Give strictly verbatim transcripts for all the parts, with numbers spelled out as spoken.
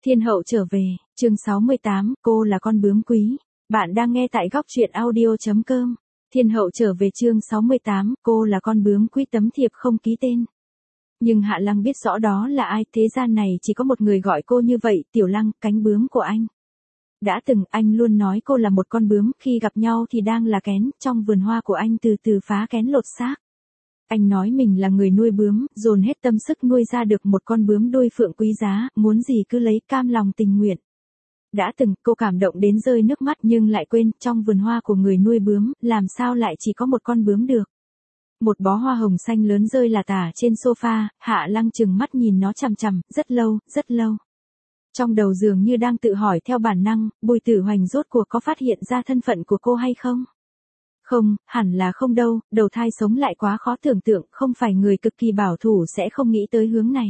Thiên hậu trở về, chương sáu mươi tám, cô là con bướm quý. Bạn đang nghe tại góc truyện audio.com. Thiên hậu trở về chương sáu mươi tám, cô là con bướm quý, tấm thiệp không ký tên. Nhưng Hạ Lăng biết rõ đó là ai, thế gian này chỉ có một người gọi cô như vậy, Tiểu Lăng, cánh bướm của anh. Đã từng, anh luôn nói cô là một con bướm, khi gặp nhau thì đang là kén, trong vườn hoa của anh từ từ phá kén lột xác. Anh nói mình là người nuôi bướm, dồn hết tâm sức nuôi ra được một con bướm đuôi phượng quý giá, muốn gì cứ lấy, cam lòng tình nguyện. Đã từng, cô cảm động đến rơi nước mắt nhưng lại quên, trong vườn hoa của người nuôi bướm, làm sao lại chỉ có một con bướm được. Một bó hoa hồng xanh lớn rơi là tả trên sofa, Hạ Lăng chừng mắt nhìn nó chằm chằm, rất lâu, rất lâu. Trong đầu dường như đang tự hỏi theo bản năng, Bùi Tử Hoành rốt cuộc có phát hiện ra thân phận của cô hay không? Không, hẳn là không đâu, đầu thai sống lại quá khó tưởng tượng, không phải người cực kỳ bảo thủ sẽ không nghĩ tới hướng này.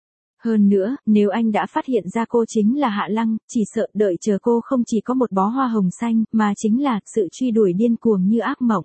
Hơn nữa, nếu anh đã phát hiện ra cô chính là Hạ Lăng, chỉ sợ đợi chờ cô không chỉ có một bó hoa hồng xanh, mà chính là sự truy đuổi điên cuồng như ác mộng.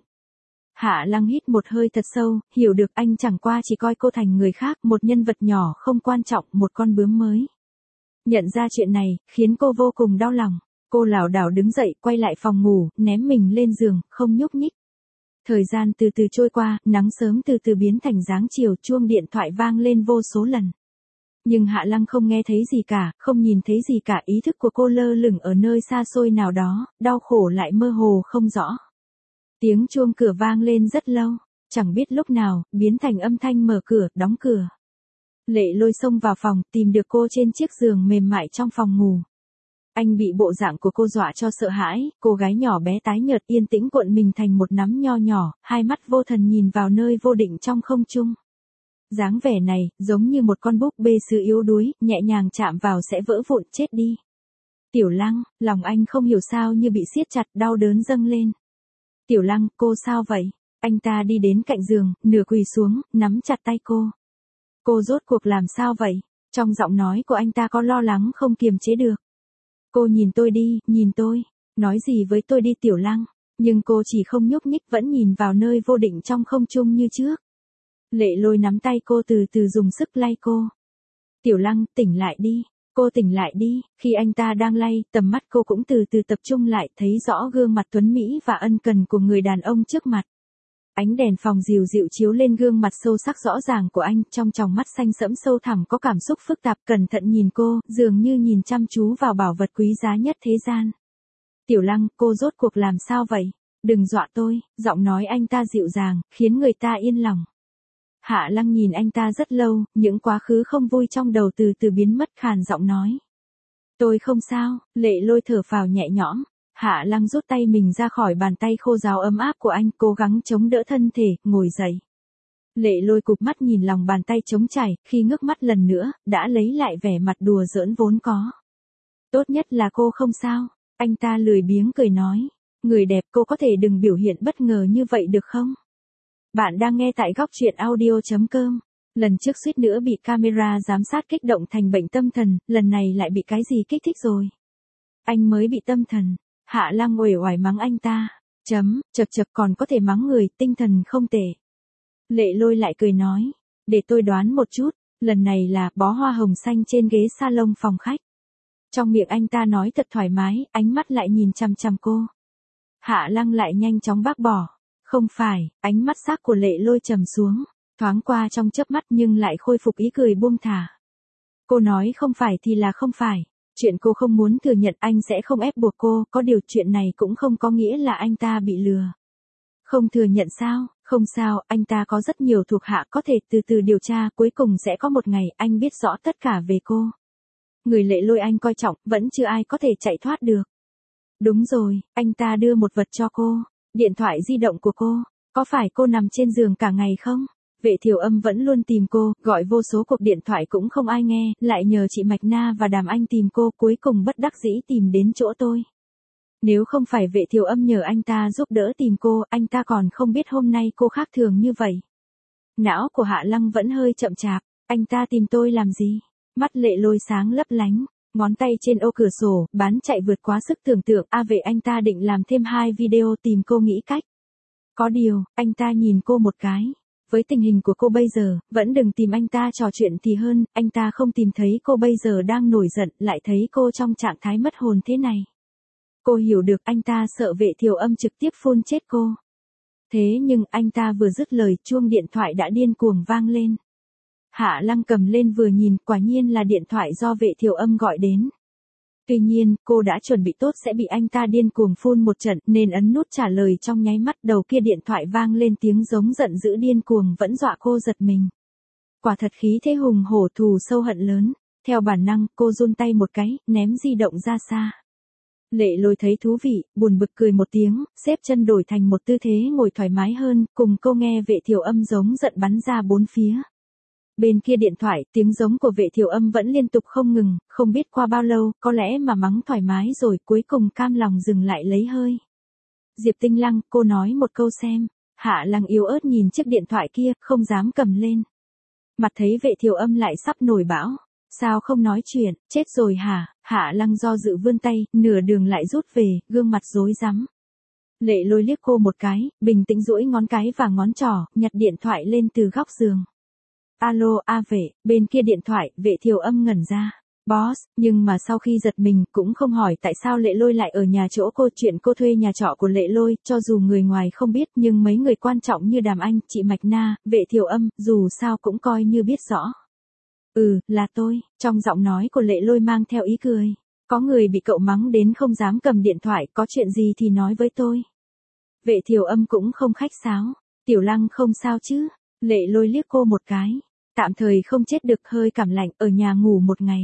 Hạ Lăng hít một hơi thật sâu, hiểu được anh chẳng qua chỉ coi cô thành người khác, một nhân vật nhỏ không quan trọng, một con bướm mới. Nhận ra chuyện này, khiến cô vô cùng đau lòng. Cô lảo đảo đứng dậy, quay lại phòng ngủ, ném mình lên giường, không nhúc nhích. Thời gian từ từ trôi qua, nắng sớm từ từ biến thành dáng chiều, chuông điện thoại vang lên vô số lần. Nhưng Hạ Lăng không nghe thấy gì cả, không nhìn thấy gì cả, ý thức của cô lơ lửng ở nơi xa xôi nào đó, đau khổ lại mơ hồ không rõ. Tiếng chuông cửa vang lên rất lâu, chẳng biết lúc nào, biến thành âm thanh mở cửa, đóng cửa. Lệ Lôi xông vào phòng, tìm được cô trên chiếc giường mềm mại trong phòng ngủ. Anh bị bộ dạng của cô dọa cho sợ hãi, cô gái nhỏ bé tái nhợt yên tĩnh cuộn mình thành một nắm nho nhỏ, hai mắt vô thần nhìn vào nơi vô định trong không trung. Dáng vẻ này, giống như một con búp bê sứ yếu đuối, nhẹ nhàng chạm vào sẽ vỡ vụn chết đi. Tiểu Lăng, lòng anh không hiểu sao như bị siết chặt, đau đớn dâng lên. Tiểu Lăng, cô sao vậy? Anh ta đi đến cạnh giường, nửa quỳ xuống, nắm chặt tay cô. Cô rốt cuộc làm sao vậy? Trong giọng nói của anh ta có lo lắng không kiềm chế được. Cô nhìn tôi đi, nhìn tôi. Nói gì với tôi đi Tiểu Lăng. Nhưng cô chỉ không nhúc nhích, vẫn nhìn vào nơi vô định trong không trung như trước. Lệ Lôi nắm tay cô từ từ dùng sức lay cô. Tiểu Lăng, tỉnh lại đi. Cô tỉnh lại đi. Khi anh ta đang lay, tầm mắt cô cũng từ từ tập trung lại, thấy rõ gương mặt tuấn mỹ và ân cần của người đàn ông trước mặt. Ánh đèn phòng dịu dịu chiếu lên gương mặt sâu sắc rõ ràng của anh, trong tròng mắt xanh sẫm sâu thẳm có cảm xúc phức tạp, cẩn thận nhìn cô, dường như nhìn chăm chú vào bảo vật quý giá nhất thế gian. Tiểu Lăng, cô rốt cuộc làm sao vậy? Đừng dọa tôi, giọng nói anh ta dịu dàng, khiến người ta yên lòng. Hạ Lăng nhìn anh ta rất lâu, những quá khứ không vui trong đầu từ từ biến mất, khàn giọng nói. Tôi không sao, Lệ Lôi thở phào nhẹ nhõm. Hạ Lăng rút tay mình ra khỏi bàn tay khô ráo ấm áp của anh, cố gắng chống đỡ thân thể, ngồi dậy. Lệ Lôi cụp mắt nhìn lòng bàn tay trống trải, khi ngước mắt lần nữa, đã lấy lại vẻ mặt đùa giỡn vốn có. Tốt nhất là cô không sao, anh ta lười biếng cười nói. Người đẹp, cô có thể đừng biểu hiện bất ngờ như vậy được không? Bạn đang nghe tại góc truyện audio.com. Lần trước suýt nữa bị camera giám sát kích động thành bệnh tâm thần, lần này lại bị cái gì kích thích rồi? Anh mới bị tâm thần. Hạ Lăng uể oải mắng anh ta. Chấm, chật chật còn có thể mắng người, tinh thần không tệ. Lệ Lôi lại cười nói. Để tôi đoán một chút, lần này là bó hoa hồng xanh trên ghế salon phòng khách. Trong miệng anh ta nói thật thoải mái, ánh mắt lại nhìn chằm chằm cô. Hạ Lăng lại nhanh chóng bác bỏ. Không phải, ánh mắt sắc của Lệ Lôi trầm xuống. Thoáng qua trong chớp mắt nhưng lại khôi phục ý cười buông thả. Cô nói không phải thì là không phải. Chuyện cô không muốn thừa nhận anh sẽ không ép buộc cô, có điều chuyện này cũng không có nghĩa là anh ta bị lừa. Không thừa nhận sao, không sao, anh ta có rất nhiều thuộc hạ có thể từ từ điều tra, cuối cùng sẽ có một ngày anh biết rõ tất cả về cô. Người Lệ Lôi anh coi trọng, vẫn chưa ai có thể chạy thoát được. Đúng rồi, anh ta đưa một vật cho cô, điện thoại di động của cô, có phải cô nằm trên giường cả ngày không? Vệ Thiều Âm vẫn luôn tìm cô, gọi vô số cuộc điện thoại cũng không ai nghe, lại nhờ chị Mạch Na và Đàm Anh tìm cô, cuối cùng bất đắc dĩ tìm đến chỗ tôi. Nếu không phải Vệ Thiều Âm nhờ anh ta giúp đỡ tìm cô, anh ta còn không biết hôm nay cô khác thường như vậy. Não của Hạ Lăng vẫn hơi chậm chạp, anh ta tìm tôi làm gì? Mắt Lệ Lôi sáng lấp lánh, ngón tay trên ô cửa sổ, bán chạy vượt quá sức tưởng tượng, a vệ anh ta định làm thêm hai video tìm cô nghĩ cách. Có điều, anh ta nhìn cô một cái. Với tình hình của cô bây giờ, vẫn đừng tìm anh ta trò chuyện thì hơn, anh ta không tìm thấy cô bây giờ đang nổi giận, lại thấy cô trong trạng thái mất hồn thế này. Cô hiểu được anh ta sợ Vệ Thiều Âm trực tiếp phun chết cô. Thế nhưng anh ta vừa dứt lời, chuông điện thoại đã điên cuồng vang lên. Hạ Lăng cầm lên vừa nhìn, quả nhiên là điện thoại do Vệ Thiều Âm gọi đến. Tuy nhiên, cô đã chuẩn bị tốt sẽ bị anh ta điên cuồng phun một trận nên ấn nút trả lời trong nháy mắt. Đầu kia điện thoại vang lên tiếng giống giận dữ điên cuồng vẫn dọa cô giật mình. Quả thật khí thế hùng hổ, thù sâu hận lớn. Theo bản năng, cô run tay một cái, ném di động ra xa. Lệ Lôi thấy thú vị, buồn bực cười một tiếng, xếp chân đổi thành một tư thế ngồi thoải mái hơn, cùng cô nghe Vệ Thiều Âm giống giận bắn ra bốn phía. Bên kia điện thoại, tiếng giống của Vệ Thiều Âm vẫn liên tục không ngừng, không biết qua bao lâu, có lẽ mà mắng thoải mái rồi, cuối cùng cam lòng dừng lại lấy hơi. Diệp Tinh Lăng, cô nói một câu xem. Hạ Lăng yếu ớt nhìn chiếc điện thoại kia, không dám cầm lên. Mặt thấy Vệ Thiều Âm lại sắp nổi bão. Sao không nói chuyện, chết rồi hả? Hạ Lăng do dự vươn tay, nửa đường lại rút về, gương mặt rối rắm. Lệ Lôi liếc cô một cái, bình tĩnh duỗi ngón cái và ngón trỏ, nhặt điện thoại lên từ góc giường. Alo, a Vệ, bên kia điện thoại, Vệ Thiều Âm ngẩn ra. Boss, nhưng mà sau khi giật mình cũng không hỏi tại sao Lệ Lôi lại ở nhà chỗ cô. Chuyện cô thuê nhà trọ của Lệ Lôi, cho dù người ngoài không biết nhưng mấy người quan trọng như Đàm Anh, chị Mạch Na, Vệ Thiều Âm, dù sao cũng coi như biết rõ. Ừ, là tôi, trong giọng nói của Lệ Lôi mang theo ý cười. Có người bị cậu mắng đến không dám cầm điện thoại, có chuyện gì thì nói với tôi. Vệ Thiều Âm cũng không khách sáo. Tiểu Lăng không sao chứ? Lệ Lôi liếc cô một cái. Tạm thời không chết được, hơi cảm lạnh, ở nhà ngủ một ngày.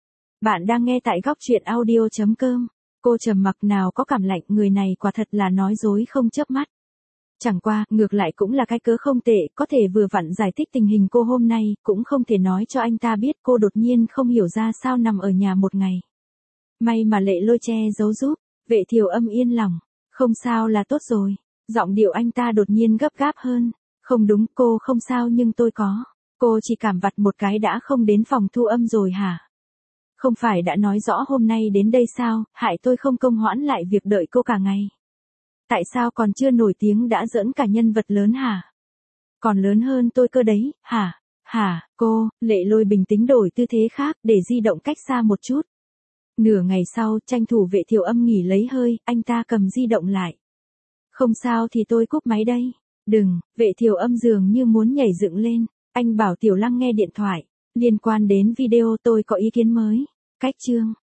Bạn đang nghe tại góc truyện audio chấm com. Cô trầm mặc, nào có cảm lạnh, người này quả thật là nói dối không chớp mắt. Chẳng qua, ngược lại cũng là cái cớ không tệ, có thể vừa vặn giải thích tình hình cô hôm nay, cũng không thể nói cho anh ta biết cô đột nhiên không hiểu ra sao nằm ở nhà một ngày. May mà Lệ Lôi che giấu giúp, Vệ Thiều Âm yên lòng. Không sao là tốt rồi. Giọng điệu anh ta đột nhiên gấp gáp hơn. Không đúng, cô không sao nhưng tôi có. Cô chỉ cảm vặt một cái đã không đến phòng thu âm rồi hả? Không phải đã nói rõ hôm nay đến đây sao, hại tôi không công hoãn lại việc đợi cô cả ngày. Tại sao còn chưa nổi tiếng đã giỡn cả nhân vật lớn hả? Còn lớn hơn tôi cơ đấy, hả? Hả, cô, Lệ Lôi bình tĩnh đổi tư thế khác để di động cách xa một chút. Nửa ngày sau, tranh thủ Vệ Thiều Âm nghỉ lấy hơi, anh ta cầm di động lại. Không sao thì tôi cúp máy đây. Đừng, Vệ Thiều Âm dường như muốn nhảy dựng lên. Anh bảo Tiểu Lăng nghe điện thoại. Liên quan đến video tôi có ý kiến mới. Cách chương.